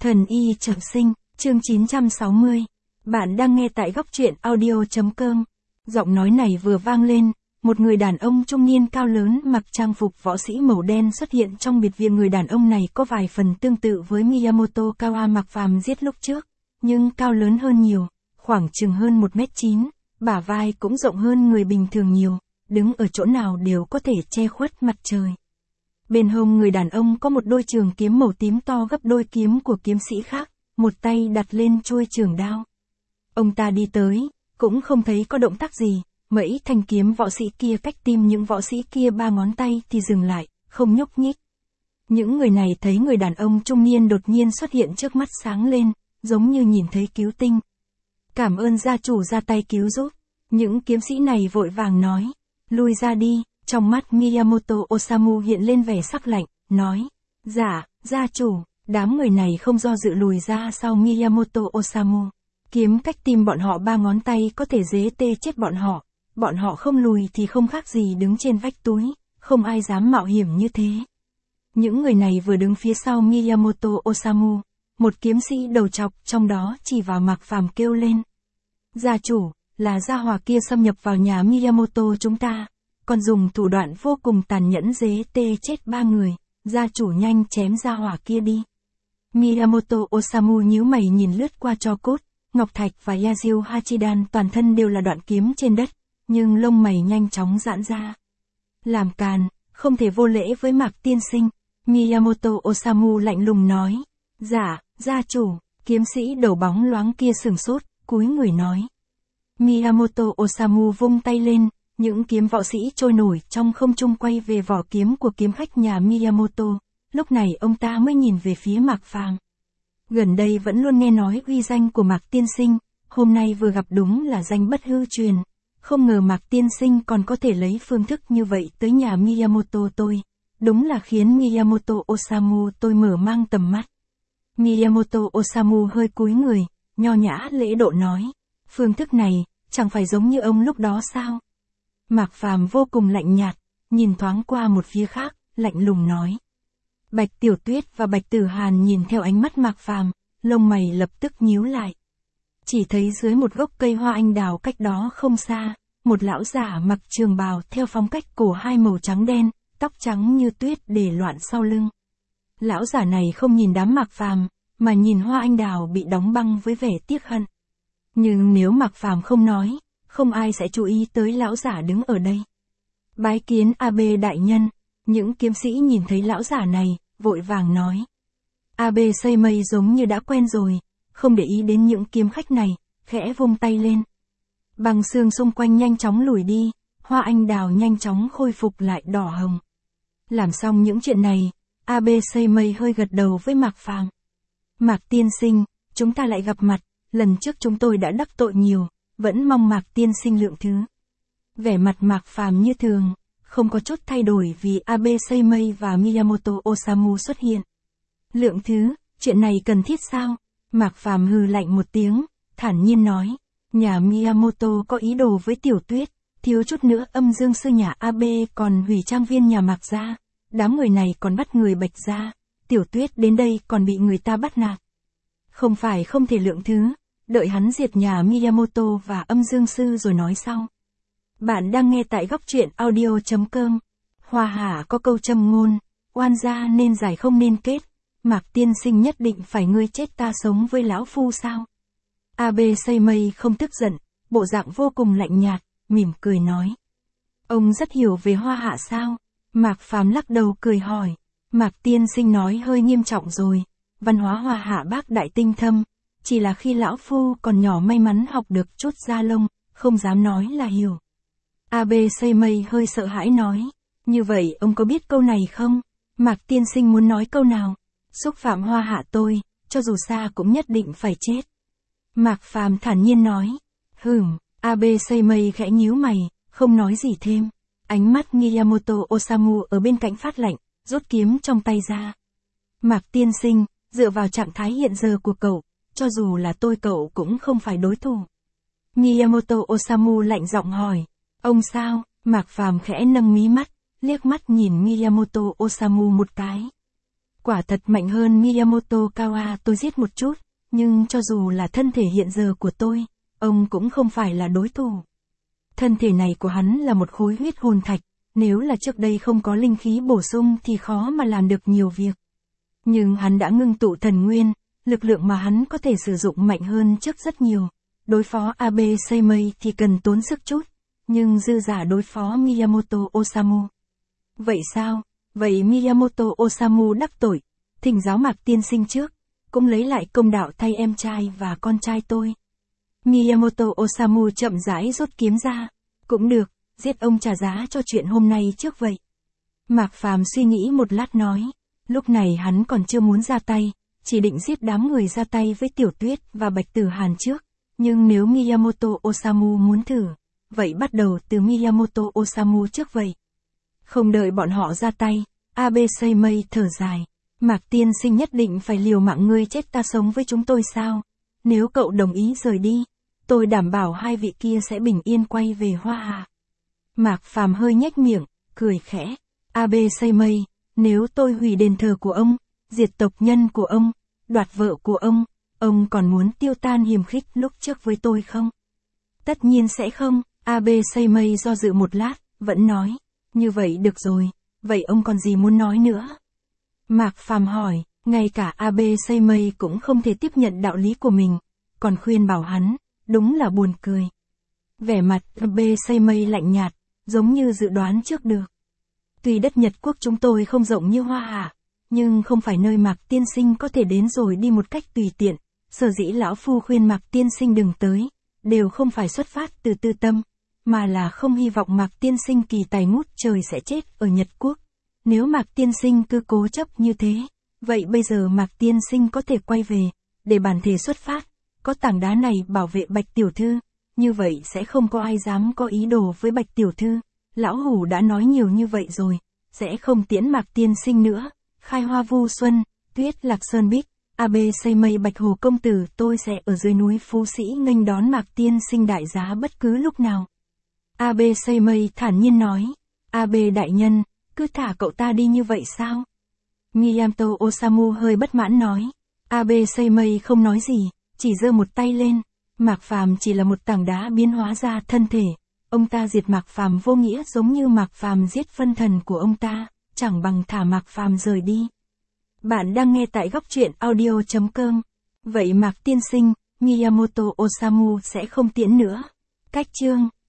Thần y trọng sinh, chương 960. Bạn đang nghe tại góc truyện audio.com. Giọng nói này vừa vang lên, một người đàn ông trung niên cao lớn mặc trang phục võ sĩ màu đen xuất hiện trong biệt viện. Người đàn ông này có vài phần tương tự với Miyamoto Kawa Mạc Phàm giết lúc trước, nhưng cao lớn hơn nhiều, khoảng chừng hơn 1m9, bả vai cũng rộng hơn người bình thường nhiều, đứng ở chỗ nào đều có thể che khuất mặt trời. Bên hông người đàn ông có một đôi trường kiếm màu tím to gấp đôi kiếm của kiếm sĩ khác, một tay đặt lên chuôi trường đao. Ông ta đi tới, cũng không thấy có động tác gì, mấy thanh kiếm võ sĩ kia cách tim những võ sĩ kia 3 ngón tay thì dừng lại, không nhúc nhích. Những người này thấy người đàn ông trung niên đột nhiên xuất hiện trước mắt sáng lên, giống như nhìn thấy cứu tinh. Cảm ơn gia chủ ra tay cứu giúp. Những kiếm sĩ này vội vàng nói, lui ra đi. Trong mắt Miyamoto Osamu hiện lên vẻ sắc lạnh, nói, dạ, gia chủ. Đám người này không do dự lùi ra sau Miyamoto Osamu. Kiếm cách tim bọn họ 3 ngón tay có thể dế tê chết bọn họ không lùi thì không khác gì đứng trên vách túi, không ai dám mạo hiểm như thế. Những người này vừa đứng phía sau Miyamoto Osamu, một kiếm sĩ đầu trọc trong đó chỉ vào Mạc Phàm kêu lên. Gia chủ, là gia hỏa kia xâm nhập vào nhà Miyamoto chúng ta, còn dùng thủ đoạn vô cùng tàn nhẫn dế tê chết 3 người, gia chủ nhanh chém gia hỏa kia đi. Miyamoto Osamu nhíu mày nhìn lướt qua tro cốt, ngọc thạch và Yasuo Hachidan toàn thân đều là đoạn kiếm trên đất, nhưng lông mày nhanh chóng giãn ra. Làm càn, không thể vô lễ với Mạc tiên sinh, Miyamoto Osamu lạnh lùng nói. Dạ, gia chủ, kiếm sĩ đầu bóng loáng kia sửng sốt, cúi người nói. Miyamoto Osamu vung tay lên, những kiếm võ sĩ trôi nổi trong không trung quay về vỏ kiếm của kiếm khách nhà Miyamoto. Lúc này ông ta mới nhìn về phía Mạc Phàm. Gần đây vẫn luôn nghe nói uy danh của Mạc tiên sinh, hôm nay vừa gặp đúng là danh bất hư truyền. Không ngờ Mạc tiên sinh còn có thể lấy phương thức như vậy tới nhà Miyamoto tôi. Đúng là khiến Miyamoto Osamu tôi mở mang tầm mắt. Miyamoto Osamu hơi cúi người, nho nhã lễ độ nói. Phương thức này, chẳng phải giống như ông lúc đó sao? Mạc Phàm vô cùng lạnh nhạt, nhìn thoáng qua một phía khác, lạnh lùng nói. Bạch Tiểu Tuyết và Bạch Tử Hàn nhìn theo ánh mắt Mạc Phàm, lông mày lập tức nhíu lại. Chỉ thấy dưới một gốc cây hoa anh đào cách đó không xa, một lão giả mặc trường bào theo phong cách cổ hai màu trắng đen, tóc trắng như tuyết để loạn sau lưng. Lão giả này không nhìn đám Mạc Phàm, mà nhìn hoa anh đào bị đóng băng với vẻ tiếc hận. Nhưng nếu Mạc Phàm không nói, không ai sẽ chú ý tới lão giả đứng ở đây. Bái kiến Abe đại nhân, những kiếm sĩ nhìn thấy lão giả này, vội vàng nói. Abe xây mây giống như đã quen rồi, không để ý đến những kiếm khách này, khẽ vung tay lên. Băng xương xung quanh nhanh chóng lùi đi, hoa anh đào nhanh chóng khôi phục lại đỏ hồng. Làm xong những chuyện này, Abe xây mây hơi gật đầu với Mạc Phàm. Mạc tiên sinh, chúng ta lại gặp mặt, lần trước chúng tôi đã đắc tội nhiều, vẫn mong Mạc tiên sinh lượng thứ. Vẻ mặt Mạc Phàm như thường, không có chút thay đổi vì Abe Seimei và Miyamoto Osamu xuất hiện. Lượng thứ, chuyện này cần thiết sao? Mạc Phàm hừ lạnh một tiếng, thản nhiên nói. Nhà Miyamoto có ý đồ với Tiểu Tuyết, thiếu chút nữa âm dương sư nhà Abe còn hủy trang viên nhà Mạc gia. Đám người này còn bắt người Bạch gia, Tiểu Tuyết đến đây còn bị người ta bắt nạt. Không phải không thể lượng thứ, đợi hắn diệt nhà Miyamoto và âm dương sư rồi nói sau. Bạn đang nghe tại góc truyện audio.com. Hoa hạ có câu châm ngôn, oan gia nên giải không nên kết. Mạc tiên sinh nhất định phải ngươi chết ta sống với lão phu sao? Abe Seimei không tức giận, bộ dạng vô cùng lạnh nhạt, mỉm cười nói. Ông rất hiểu về hoa hạ sao? Mạc Phàm lắc đầu cười hỏi. Mạc tiên sinh nói hơi nghiêm trọng rồi, văn hóa hoa hạ bác đại tinh thâm, chỉ là khi lão phu còn nhỏ may mắn học được chút da lông, không dám nói là hiểu. Abe Seimei hơi sợ hãi nói, như vậy ông có biết câu này không? Mạc tiên sinh muốn nói câu nào? Xúc phạm hoa hạ tôi, cho dù xa cũng nhất định phải chết. Mạc Phàm thản nhiên nói. Abe Seimei khẽ nhíu mày, không nói gì thêm. Ánh mắt Miyamoto Osamu ở bên cạnh phát lạnh, rút kiếm trong tay ra. Mạc tiên sinh, dựa vào trạng thái hiện giờ của cậu, cho dù là tôi cậu cũng không phải đối thủ. Miyamoto Osamu lạnh giọng hỏi. Ông sao? Mạc Phàm khẽ nâng mí mắt, liếc mắt nhìn Miyamoto Osamu một cái. Quả thật mạnh hơn Miyamoto Kawa tôi giết một chút, nhưng cho dù là thân thể hiện giờ của tôi, ông cũng không phải là đối thủ. Thân thể này của hắn là một khối huyết hồn thạch, nếu là trước đây không có linh khí bổ sung thì khó mà làm được nhiều việc. Nhưng hắn đã ngưng tụ thần nguyên, lực lượng mà hắn có thể sử dụng mạnh hơn trước rất nhiều. Đối phó Abe Seimei thì cần tốn sức chút, nhưng dư giả đối phó Miyamoto Osamu. Vậy sao? Vậy Miyamoto Osamu đắc tội, thỉnh giáo Mạc tiên sinh trước, cũng lấy lại công đạo thay em trai và con trai tôi. Miyamoto Osamu chậm rãi rút kiếm ra. Cũng được, giết ông trả giá cho chuyện hôm nay trước vậy. Mạc Phàm suy nghĩ một lát nói, lúc này hắn còn chưa muốn ra tay, chỉ định giết đám người ra tay với Tiểu Tuyết và Bạch Tử Hàn trước. Nhưng nếu Miyamoto Osamu muốn thử, vậy bắt đầu từ Miyamoto Osamu trước vậy. Không đợi bọn họ ra tay, Abe Seimei thở dài. Mạc tiên sinh nhất định phải liều mạng ngươi chết ta sống với chúng tôi sao? Nếu cậu đồng ý rời đi, tôi đảm bảo hai vị kia sẽ bình yên quay về Hoa Hạ. Mạc Phàm hơi nhếch miệng, cười khẽ. Abe Seimei, nếu tôi hủy đền thờ của ông, diệt tộc nhân của ông, đoạt vợ của ông còn muốn tiêu tan hiềm khích lúc trước với tôi không? Tất nhiên sẽ không, Abe Seimei do dự một lát, vẫn nói. Như vậy được rồi, vậy ông còn gì muốn nói nữa? Mạc Phàm hỏi, ngay cả Abe Seimei cũng không thể tiếp nhận đạo lý của mình, còn khuyên bảo hắn, đúng là buồn cười. Vẻ mặt Abe Seimei lạnh nhạt, giống như dự đoán trước được. Tuy đất Nhật quốc chúng tôi không rộng như Hoa Hạ, nhưng không phải nơi Mạc tiên sinh có thể đến rồi đi một cách tùy tiện, sở dĩ lão phu khuyên Mạc tiên sinh đừng tới, đều không phải xuất phát từ tư tâm, mà là không hy vọng Mạc tiên sinh kỳ tài ngút trời sẽ chết ở Nhật quốc. Nếu Mạc tiên sinh cứ cố chấp như thế, vậy bây giờ Mạc tiên sinh có thể quay về, để bản thể xuất phát, có tảng đá này bảo vệ Bạch tiểu thư, như vậy sẽ không có ai dám có ý đồ với Bạch tiểu thư. Lão hủ đã nói nhiều như vậy rồi, sẽ không tiễn Mạc tiên sinh nữa. Khai Hoa Vu Xuân, Tuyết Lạc Sơn Bích, Abe Seimei Bạch Hồ công tử, tôi sẽ ở dưới núi Phú Sĩ nghênh đón Mạc tiên sinh đại giá bất cứ lúc nào. Abe Seimei thản nhiên nói, Abe đại nhân, cứ thả cậu ta đi như vậy sao? Miyamoto Osamu hơi bất mãn nói. Abe Seimei không nói gì, chỉ giơ một tay lên. Mạc Phàm chỉ là một tảng đá biến hóa ra thân thể. Ông ta diệt Mạc Phàm vô nghĩa giống như Mạc Phàm giết phân thần của ông ta, chẳng bằng thả Mạc Phàm rời đi. Bạn đang nghe tại góc truyện audio.com. Vậy Mạc tiên sinh, Miyamoto Osamu sẽ không tiễn nữa. Cách chương